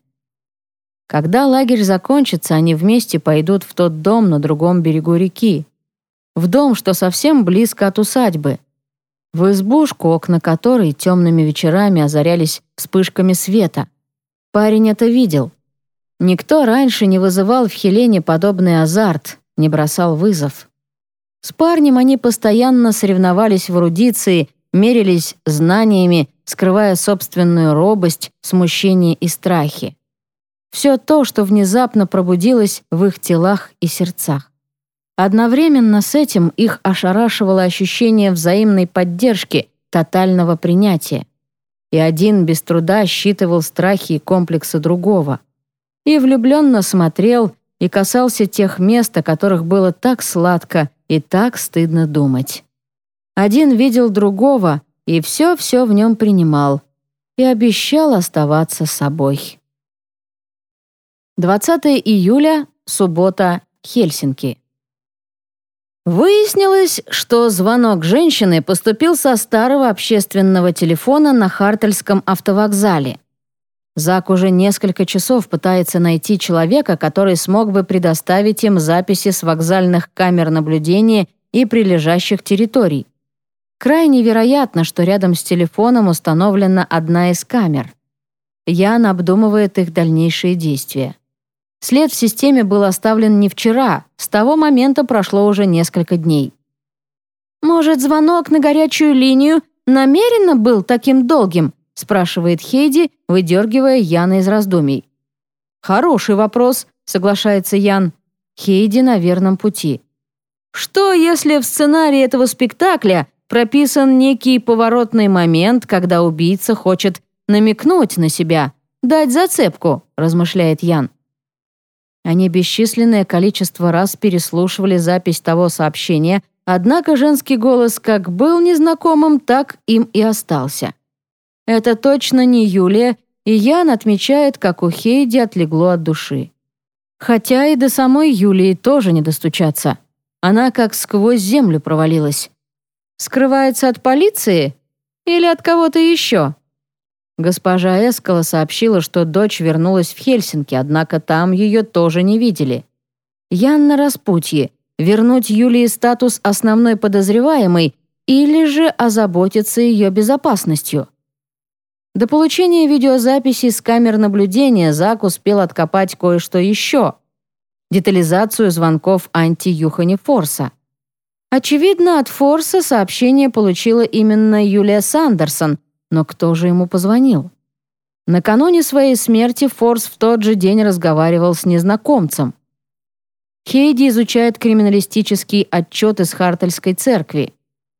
Когда лагерь закончится, они вместе пойдут в тот дом на другом берегу реки. В дом, что совсем близко от усадьбы. В избушку, окна которой темными вечерами озарялись вспышками света. Парень это видел. Никто раньше не вызывал в Хелене подобный азарт, не бросал вызов. С парнем они постоянно соревновались в эрудиции, мерились знаниями, скрывая собственную робость, смущение и страхи. Все то, что внезапно пробудилось в их телах и сердцах. Одновременно с этим их ошарашивало ощущение взаимной поддержки, тотального принятия. И один без труда считывал страхи и комплексы другого. И влюбленно смотрел и касался тех мест, о которых было так сладко и так стыдно думать. Один видел другого и все-все в нем принимал. И обещал оставаться собой. двадцатого июля, суббота, Хельсинки. Выяснилось, что звонок женщины поступил со старого общественного телефона на Хартальском автовокзале. Зак уже несколько часов пытается найти человека, который смог бы предоставить им записи с вокзальных камер наблюдения и прилежащих территорий. Крайне вероятно, что рядом с телефоном установлена одна из камер. Ян обдумывает их дальнейшие действия. След в системе был оставлен не вчера, с того момента прошло уже несколько дней. «Может, звонок на горячую линию намеренно был таким долгим?» спрашивает Хейди, выдергивая Яна из раздумий. «Хороший вопрос», — соглашается Ян. Хейди на верном пути. «Что, если в сценарии этого спектакля прописан некий поворотный момент, когда убийца хочет намекнуть на себя, дать зацепку, размышляет Ян. Они бесчисленное количество раз переслушивали запись того сообщения, однако женский голос как был незнакомым, так им и остался. Это точно не Юлия, и Ян отмечает, как у Хейди отлегло от души. Хотя и до самой Юлии тоже не достучаться. Она как сквозь землю провалилась. Скрывается от полиции или от кого-то еще? Госпожа Эскала сообщила, что дочь вернулась в Хельсинки, однако там ее тоже не видели. Ян на распутье. Вернуть Юлии статус основной подозреваемой или же озаботиться ее безопасностью. До получения видеозаписи с камер наблюдения Зак успел откопать кое-что еще. Детализацию звонков анти-Юхани Форса. Очевидно, от Форса сообщение получила именно Юлия Сандерсон, но кто же ему позвонил? Накануне своей смерти Форс в тот же день разговаривал с незнакомцем. Хейди изучает криминалистический отчет из Хартельской церкви.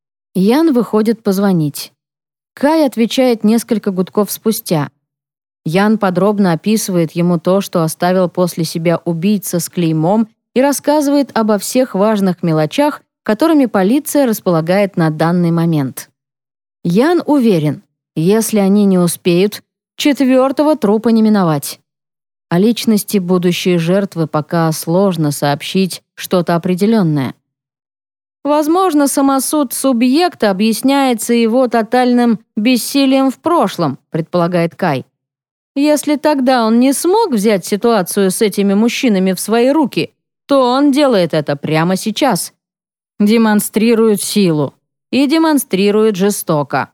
Ян выходит позвонить. Кай отвечает несколько гудков спустя. Ян подробно описывает ему то, что оставил после себя убийца с клеймом, и рассказывает обо всех важных мелочах, которыми полиция располагает на данный момент. Ян уверен, если они не успеют, четвертого трупа не миновать. О личности будущей жертвы пока сложно сообщить что-то определенное. Возможно, самосуд субъекта объясняется его тотальным бессилием в прошлом, предполагает Кай. Если тогда он не смог взять ситуацию с этими мужчинами в свои руки, то он делает это прямо сейчас. Демонстрирует силу и демонстрирует жестоко.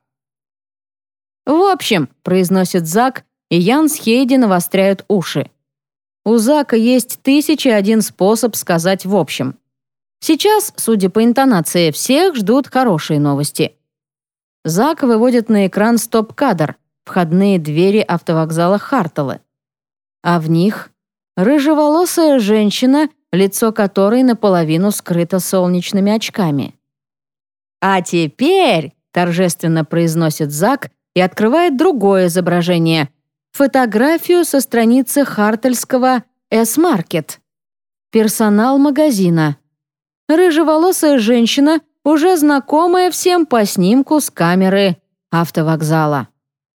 «В общем», — произносит Зак, и Ян с Хейди навостряют уши. У Зака есть тысяча один способ сказать «в общем». Сейчас, судя по интонации, всех ждут хорошие новости. Зак выводит на экран стоп-кадр, входные двери автовокзала Хартелы. А в них рыжеволосая женщина, лицо которой наполовину скрыто солнечными очками. «А теперь», — торжественно произносит Зак и открывает другое изображение — фотографию со страницы Хартельского «С-Маркет». Персонал магазина. Рыжеволосая женщина, уже знакомая всем по снимку с камеры автовокзала.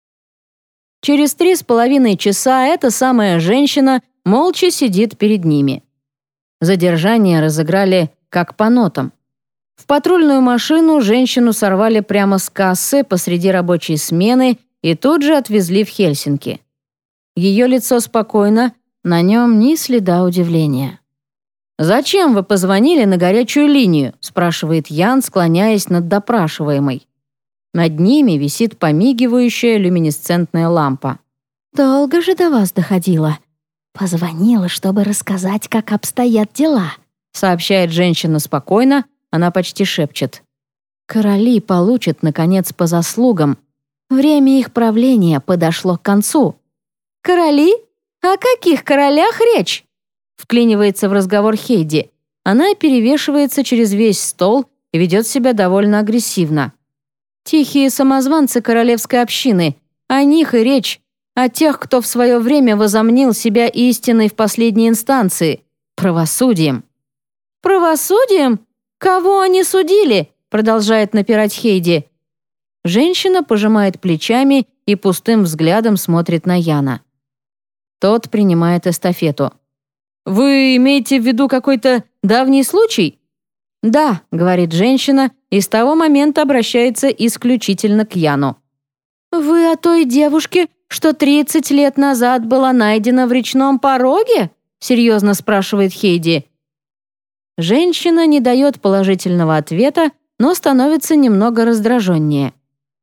Через три с половиной часа эта самая женщина молча сидит перед ними. Задержание разыграли как по нотам. В патрульную машину женщину сорвали прямо с кассы посреди рабочей смены и тут же отвезли в Хельсинки. Ее лицо спокойно, на нем ни следа удивления. «Зачем вы позвонили на горячую линию?» — спрашивает Ян, склоняясь над допрашиваемой. Над ними висит помигивающая люминесцентная лампа. «Долго же до вас доходило. Позвонила, чтобы рассказать, как обстоят дела», — сообщает женщина спокойно, она почти шепчет. «Короли получат, наконец, по заслугам. Время их правления подошло к концу». «Короли? О каких королях речь?» Вклинивается в разговор Хейди. Она перевешивается через весь стол и ведет себя довольно агрессивно. Тихие самозванцы королевской общины. О них и речь. О тех, кто в свое время возомнил себя истиной в последней инстанции. Правосудием. «Правосудием? Кого они судили?» Продолжает напирать Хейди. Женщина пожимает плечами и пустым взглядом смотрит на Яна. Тот принимает эстафету. «Вы имеете в виду какой-то давний случай?» «Да», — говорит женщина, и с того момента обращается исключительно к Яну. «Вы о той девушке, что тридцать лет назад была найдена в речном пороге?» — серьезно спрашивает Хейди. Женщина не дает положительного ответа, но становится немного раздраженнее.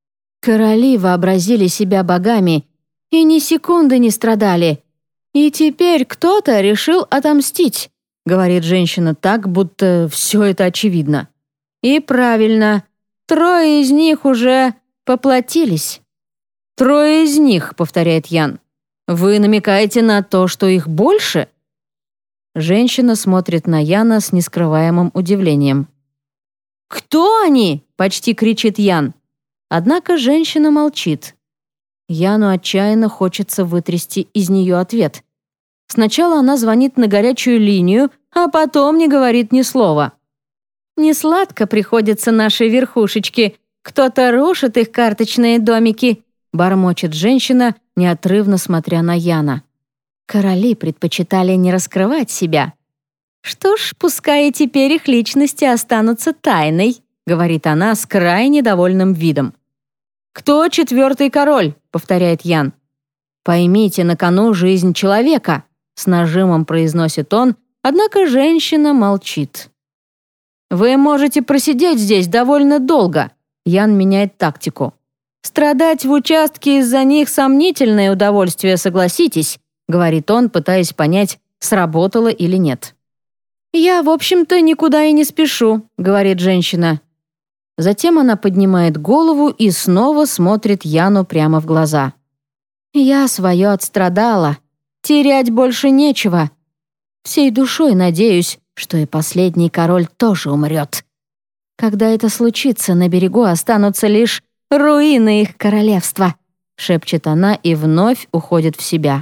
Короли вообразили себя богами и ни секунды не страдали. «И теперь кто-то решил отомстить», — говорит женщина так, будто все это очевидно. «И правильно, трое из них уже поплатились». «Трое из них», — повторяет Ян. «Вы намекаете на то, что их больше?» Женщина смотрит на Яна с нескрываемым удивлением. «Кто они?» — почти кричит Ян. Однако женщина молчит. Яну отчаянно хочется вытрясти из нее ответ. Сначала она звонит на горячую линию, а потом не говорит ни слова. «Несладко приходится нашей верхушечке. Кто-то рушит их карточные домики», — бормочет женщина, неотрывно смотря на Яна. Короли предпочитали не раскрывать себя. «Что ж, пускай и теперь их личности останутся тайной», — говорит она с крайне довольным видом. «Кто четвертый король?» — повторяет Ян. «Поймите, на кону жизнь человека», — с нажимом произносит он, однако женщина молчит. «Вы можете просидеть здесь довольно долго», — Ян меняет тактику. «Страдать в участке из-за них сомнительное удовольствие, согласитесь», — говорит он, пытаясь понять, сработало или нет. «Я, в общем-то, никуда и не спешу», — говорит женщина. Затем она поднимает голову и снова смотрит Яну прямо в глаза. «Я свое отстрадала. Терять больше нечего. Всей душой надеюсь, что и последний король тоже умрет. Когда это случится, на берегу останутся лишь руины их королевства», — шепчет она и вновь уходит в себя.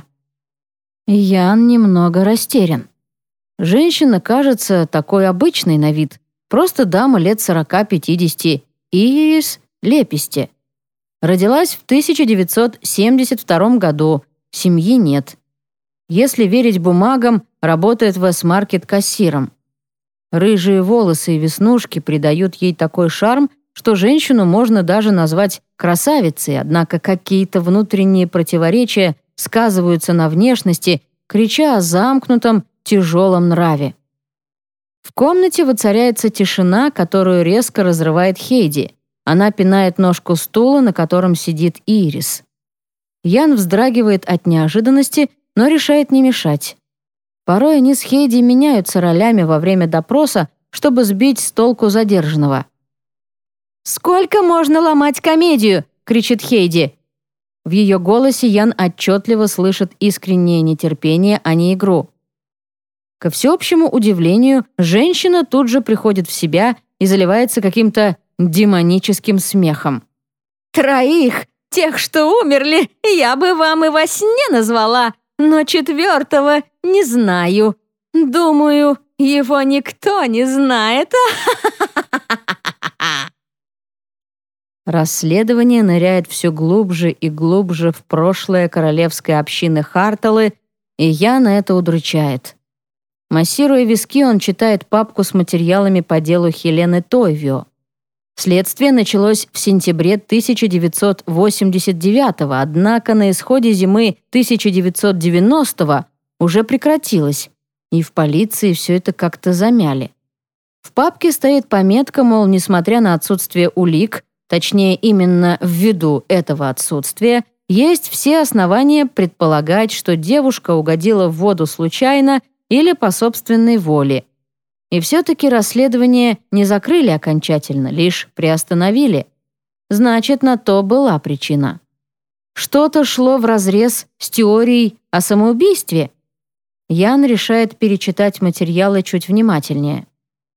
Ян немного растерян. Женщина кажется такой обычной на вид, просто дама лет сорока-пятидесяти, Ирис Леписте. Родилась в тысяча девятьсот семьдесят втором году, семьи нет. Если верить бумагам, работает в эс-маркет кассиром. Рыжие волосы и веснушки придают ей такой шарм, что женщину можно даже назвать красавицей, однако какие-то внутренние противоречия сказываются на внешности, крича о замкнутом, тяжелом нраве. В комнате воцаряется тишина, которую резко разрывает Хейди. Она пинает ножку стула, на котором сидит Ирис. Ян вздрагивает от неожиданности, но решает не мешать. Порой они с Хейди меняются ролями во время допроса, чтобы сбить с толку задержанного. «Сколько можно ломать комедию?» — кричит Хейди. В ее голосе Ян отчетливо слышит искреннее нетерпение, а не игру. Ко всеобщему удивлению, женщина тут же приходит в себя и заливается каким-то демоническим смехом. «Троих, тех, что умерли, я бы вам и во сне назвала, но четвертого не знаю. Думаю, его никто не знает». Расследование ныряет все глубже и глубже в прошлое королевской общины Харталы, и Яна это удручает. Массируя виски, он читает папку с материалами по делу Хелены Тойвио. Следствие началось в сентябре тысяча девятьсот восемьдесят девятого, однако на исходе зимы тысяча девятьсот девяностого уже прекратилось, и в полиции все это как-то замяли. В папке стоит пометка, мол, несмотря на отсутствие улик, точнее именно ввиду этого отсутствия, есть все основания предполагать, что девушка угодила в воду случайно или по собственной воле. И все-таки расследование не закрыли окончательно, лишь приостановили. Значит, на то была причина. Что-то шло вразрез с теорией о самоубийстве. Ян решает перечитать материалы чуть внимательнее.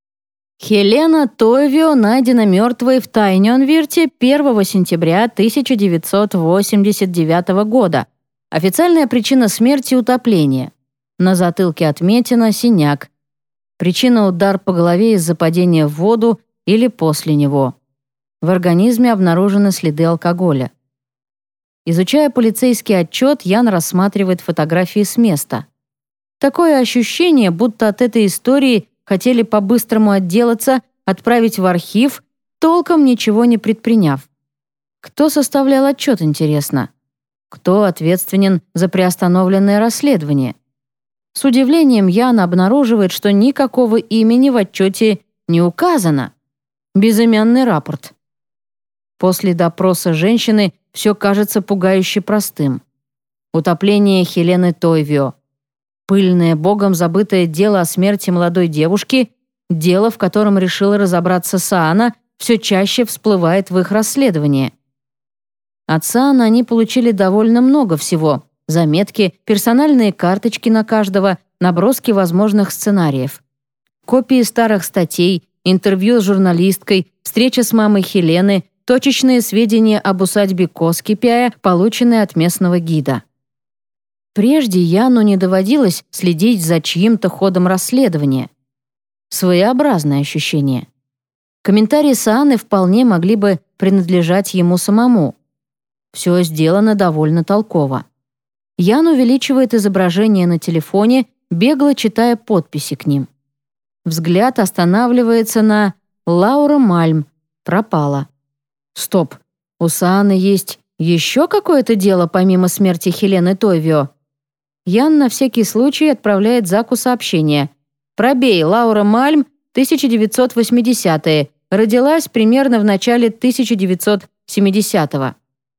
Хелена Тойвио найдена мертвой в Тайнёнвирте первого сентября тысяча девятьсот восемьдесят девятого года. Официальная причина смерти – утопление. На затылке отметина синяк. Причина – удар по голове из-за падения в воду или после него. В организме обнаружены следы алкоголя. Изучая полицейский отчет, Ян рассматривает фотографии с места. Такое ощущение, будто от этой истории хотели по-быстрому отделаться, отправить в архив, толком ничего не предприняв. Кто составлял отчет, интересно? Кто ответственен за приостановленное расследование? С удивлением Ян обнаруживает, что никакого имени в отчете не указано. Безымянный рапорт. После допроса женщины все кажется пугающе простым. Утопление Хелены Тойвио. Пыльное, богом забытое дело о смерти молодой девушки, дело, в котором решила разобраться Саана, все чаще всплывает в их расследовании. От Саана они получили довольно много всего. Заметки, персональные карточки на каждого, наброски возможных сценариев. Копии старых статей, интервью с журналисткой, встреча с мамой Хелены, точечные сведения об усадьбе Коскипяя, полученные от местного гида. Прежде Яну не доводилось следить за чьим-то ходом расследования. Своеобразное ощущение. Комментарии Сааны вполне могли бы принадлежать ему самому. Все сделано довольно толково. Ян увеличивает изображение на телефоне, бегло читая подписи к ним. Взгляд останавливается на «Лаура Мальм. Пропала». Стоп, у Сааны есть еще какое-то дело помимо смерти Хелены Тойвио? Ян на всякий случай отправляет Заку сообщение. «Пробей, Лаура Мальм, тысяча девятьсот восьмидесятые, родилась примерно в начале тысяча девятьсот семидесятого».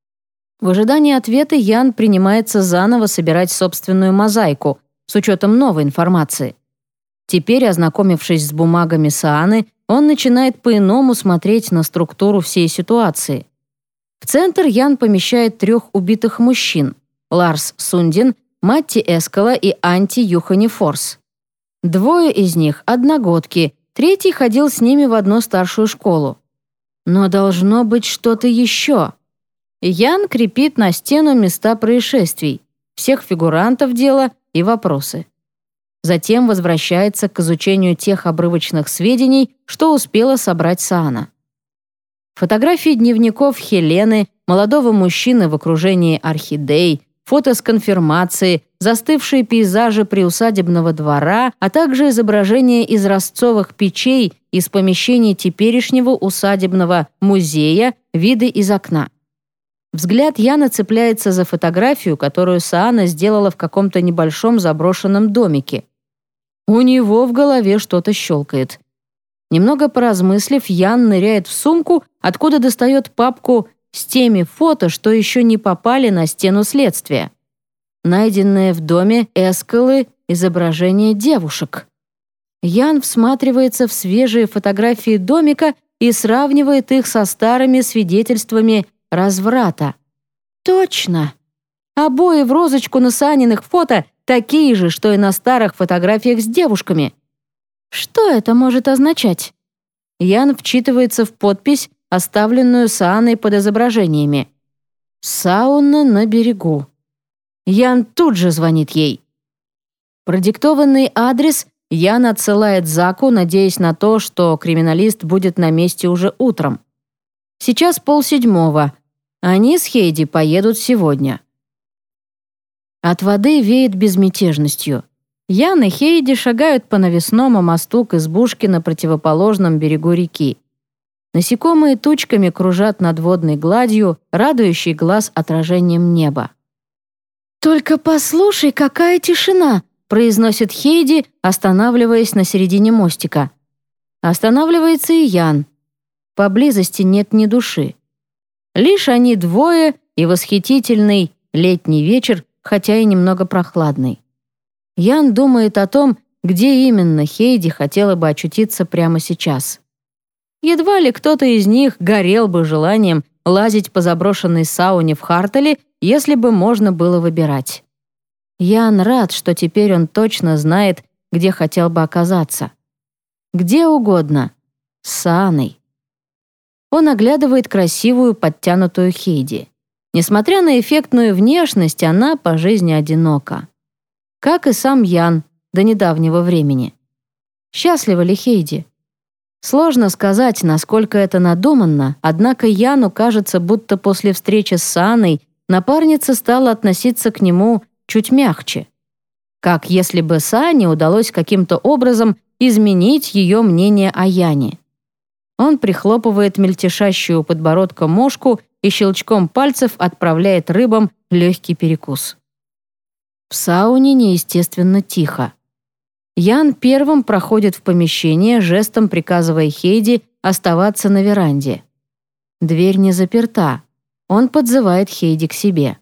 В ожидании ответа Ян принимается заново собирать собственную мозаику с учетом новой информации. Теперь, ознакомившись с бумагами Сааны, он начинает по-иному смотреть на структуру всей ситуации. В центр Ян помещает трех убитых мужчин – Ларс Сундин, Матти Эскала и Анти Юхани Форс. Двое из них – одногодки, третий ходил с ними в одну старшую школу. Но должно быть что-то еще. Ян крепит на стену места происшествий, всех фигурантов дела и вопросы. Затем возвращается к изучению тех обрывочных сведений, что успела собрать Саана. Фотографии дневников Хелены, молодого мужчины в окружении орхидей, фото с конфирмации, застывшие пейзажи приусадебного двора, а также изображения изразцовых печей из помещений теперешнего усадебного музея, виды из окна. Взгляд Яна цепляется за фотографию, которую Саана сделала в каком-то небольшом заброшенном домике. У него в голове что-то щелкает. Немного поразмыслив, Ян ныряет в сумку, откуда достает папку с теми фото, что еще не попали на стену следствия. Найденное в доме Эскалы изображение девушек. Ян всматривается в свежие фотографии домика и сравнивает их со старыми свидетельствами разврата. Точно! Обои в розочку на Сааниных фото такие же, что и на старых фотографиях с девушками. Что это может означать? Ян вчитывается в подпись, оставленную Сааной под изображениями. «Сауна на берегу». Ян тут же звонит ей. Продиктованный адрес Ян отсылает Заку, надеясь на то, что криминалист будет на месте уже утром. Сейчас полседьмого. Они с Хейди поедут сегодня. От воды веет безмятежностью. Ян и Хейди шагают по навесному мосту к избушке на противоположном берегу реки. Насекомые тучками кружат над водной гладью, радующей глаз отражением неба. «Только послушай, какая тишина!» — произносит Хейди, останавливаясь на середине мостика. Останавливается и Ян. Поблизости нет ни души. Лишь они двое и восхитительный летний вечер, хотя и немного прохладный. Ян думает о том, где именно Хейди хотела бы очутиться прямо сейчас. Едва ли кто-то из них горел бы желанием лазить по заброшенной сауне в Хартале, если бы можно было выбирать. Ян рад, что теперь он точно знает, где хотел бы оказаться. Где угодно. С Сааной. Он оглядывает красивую, подтянутую Хейди. Несмотря на эффектную внешность, она по жизни одинока. Как и сам Ян до недавнего времени. Счастлива ли Хейди? Сложно сказать, насколько это надуманно, однако Яну кажется, будто после встречи с Сааной напарница стала относиться к нему чуть мягче. Как если бы Саане удалось каким-то образом изменить ее мнение о Яне. Он прихлопывает мельтешащую у подбородка мошку и щелчком пальцев отправляет рыбам легкий перекус. В сауне неестественно тихо. Ян первым проходит в помещение, жестом приказывая Хейди оставаться на веранде. Дверь не заперта. Он подзывает Хейди к себе.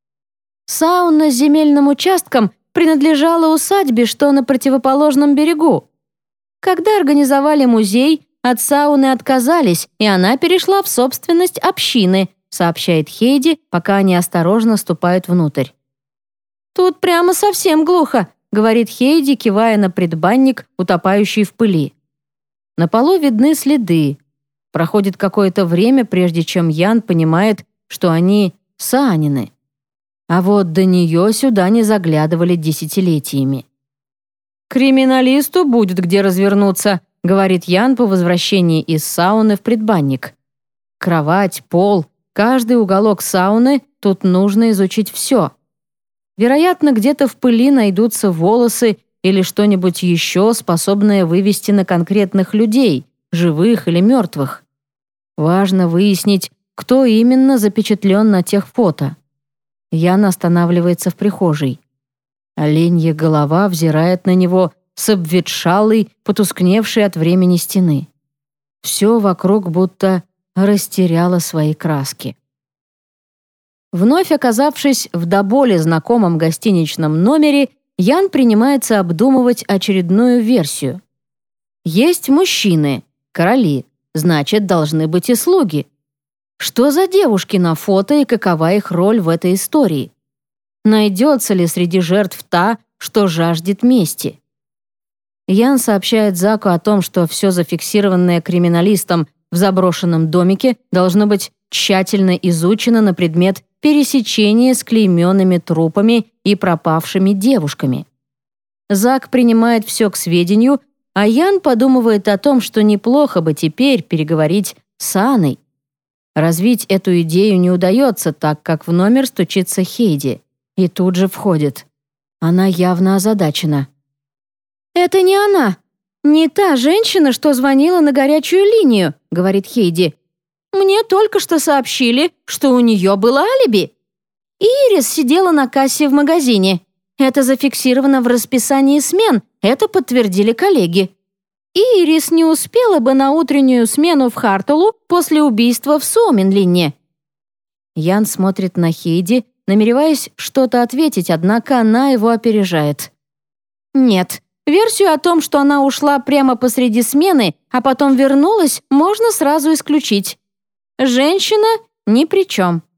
«Сауна с земельным участком принадлежала усадьбе, что на противоположном берегу. Когда организовали музей, от сауны отказались, и она перешла в собственность общины», сообщает Хейди, пока они осторожно ступают внутрь. «Тут прямо совсем глухо», — говорит Хейди, кивая на предбанник, утопающий в пыли. На полу видны следы. Проходит какое-то время, прежде чем Ян понимает, что они саанины. А вот до нее сюда не заглядывали десятилетиями. «Криминалисту будет где развернуться», — говорит Ян по возвращении из сауны в предбанник. Кровать, пол, каждый уголок сауны, тут нужно изучить все. Вероятно, где-то в пыли найдутся волосы или что-нибудь еще, способное вывести на конкретных людей, живых или мертвых. Важно выяснить, кто именно запечатлен на тех фото. Ян останавливается в прихожей. Оленья голова взирает на него с обветшалой, потускневшей от времени стены. Все вокруг будто растеряло свои краски. Вновь оказавшись в до боли знакомом гостиничном номере, Ян принимается обдумывать очередную версию. Есть мужчины, короли, значит, должны быть и слуги. Что за девушки на фото и какова их роль в этой истории? Найдется ли среди жертв та, что жаждет мести? Ян сообщает Заку о том, что все зафиксированное криминалистом в заброшенном домике должно быть тщательно изучено на предмет пересечения с клейменными трупами и пропавшими девушками. Зак принимает все к сведению, а Ян подумывает о том, что неплохо бы теперь переговорить с Анной. Развить эту идею не удается, так как в номер стучится Хейди и тут же входит. Она явно озадачена. «Это не она, не та женщина, что звонила на горячую линию», — говорит Хейди. «Мне только что сообщили, что у нее было алиби. Ирис сидела на кассе в магазине. Это зафиксировано в расписании смен, это подтвердили коллеги. Ирис не успела бы на утреннюю смену в Хартулу после убийства в Соуменлине». Ян смотрит на Хейди, намереваясь что-то ответить, однако она его опережает. «Нет, версию о том, что она ушла прямо посреди смены, а потом вернулась, можно сразу исключить. Женщина ни при чем».